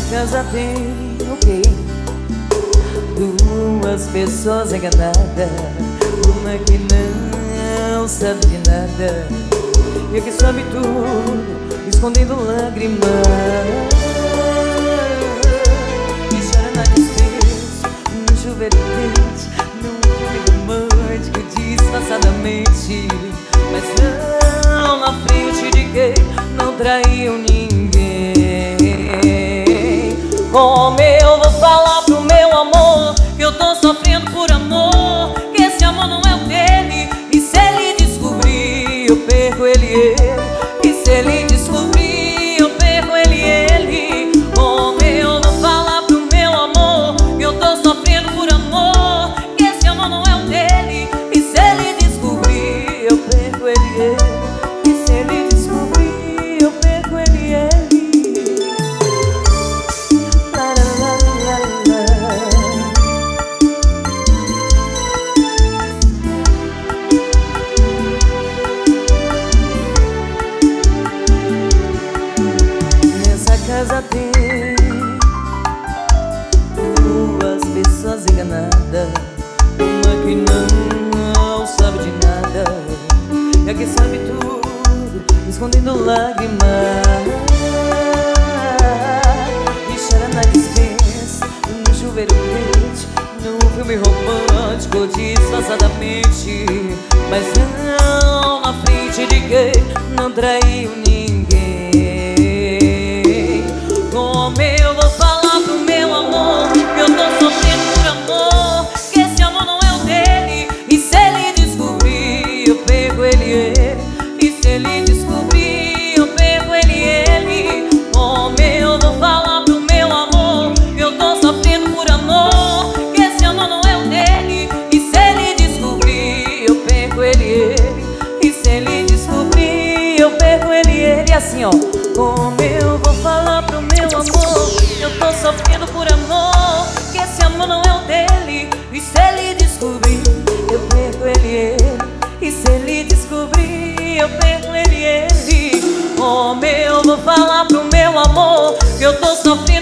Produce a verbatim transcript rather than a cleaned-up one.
casa tem o quê? Duas pessoas enganadas, uma que não sabe de nada e a que sabe tudo, escondendo lágrimas e chora na despesa, no chuveiro quente, num filme romântico disfarçadamente, mas não na frente de quem não traiu ninguém. Como eu vou falar pro meu amor que eu tô sofrendo por amor, que esse amor não é o dele, e se ele descobrir eu perco ele, ele, e se ele descobrir eu perco ele, ele. Como eu vou falar pro meu amor que eu tô sofrendo por amor, que esse amor não é o dele, e se ele descobrir eu perco ele, ele, e se ele descobrir eu perco ele, ele. Casa tem duas pessoas enganadas, uma que não sabe de nada e a que sabe tudo, escondendo lágrimas e chora na dispensa, no chuveiro quente, num filme romântico disfarçadamente, mas não na frente de quem não traiu ninguém. Como eu vou falar pro meu amor que eu tô sofrendo por amor, que esse amor não é o dele, e se ele descobrir eu perco ele, ele, e se ele descobrir eu perco ele, ele. Como eu vou falar pro meu amor que eu tô sofrendo por amor, que esse amor não é o dele, e se ele descobrir eu perco ele, ele, e se ele descobrir eu perco ele, ele. Assim ó, como eu vou falar pro meu amor eu tô sofrendo por amor, que esse amor não é o dele, e se ele descobrir eu perco ele, ele, e se ele descobrir eu perco ele, ele. Como eu vou falar pro meu amor que eu tô sofrendo